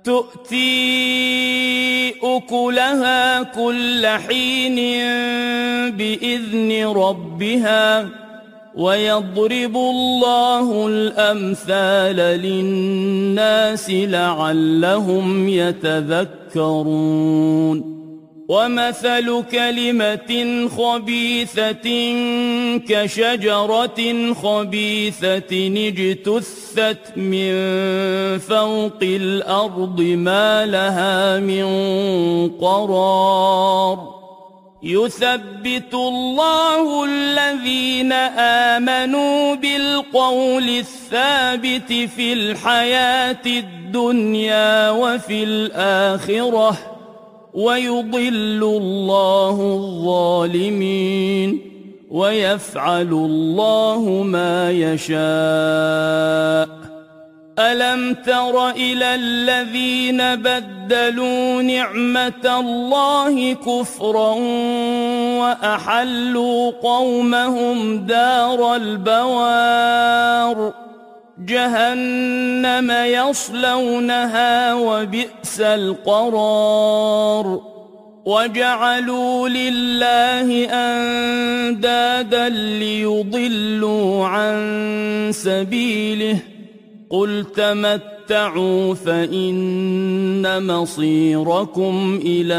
تؤتي أكلها كل حين بإذن ربها ويضرب الله الأمثال للناس لعلهم يتذكرون ومثل كلمة خبيثة كشجرة خبيثة اجتثت من فوق الأرض ما لها من قرار يثبت الله الذين آمنوا بالقول الثابت في الحياة الدنيا وفي الآخرة ويضل الله الظالمين ويفعل الله ما يشاء ألم تر إلى الذين بدلوا نعمة الله كفرا وأحلوا قومهم دار البوار جهنم يصلونها وبئس القرار وجعلوا لله أندادا ليضلوا عن سبيله قل تمتعوا فإن مصيركم إلى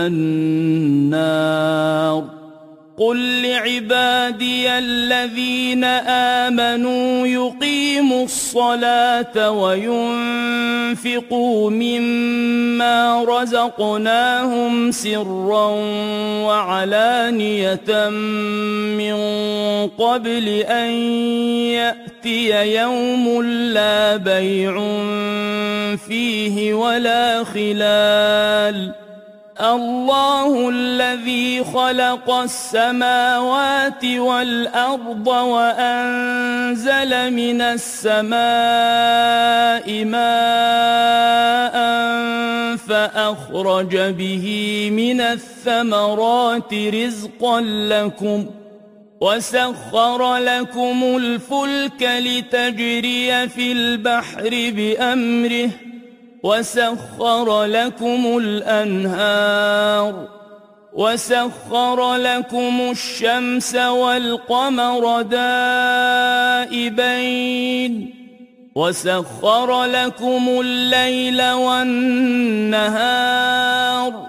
النار قل لعبادي الذين آمنوا يقيموا الصلاة وينفقوا مما رزقناهم سرا وعلانية من قبل أن يأتي يوم لا بيع فيه ولا خلال الله الذي خلق السماوات والأرض وأنزل من السماء ماء فأخرج به من الثمرات رزقا لكم وسخر لكم الفلك لتجري في البحر بأمره وسخر لكم الأنهار وسخر لكم الشمس والقمر دائبين وسخر لكم الليل والنهار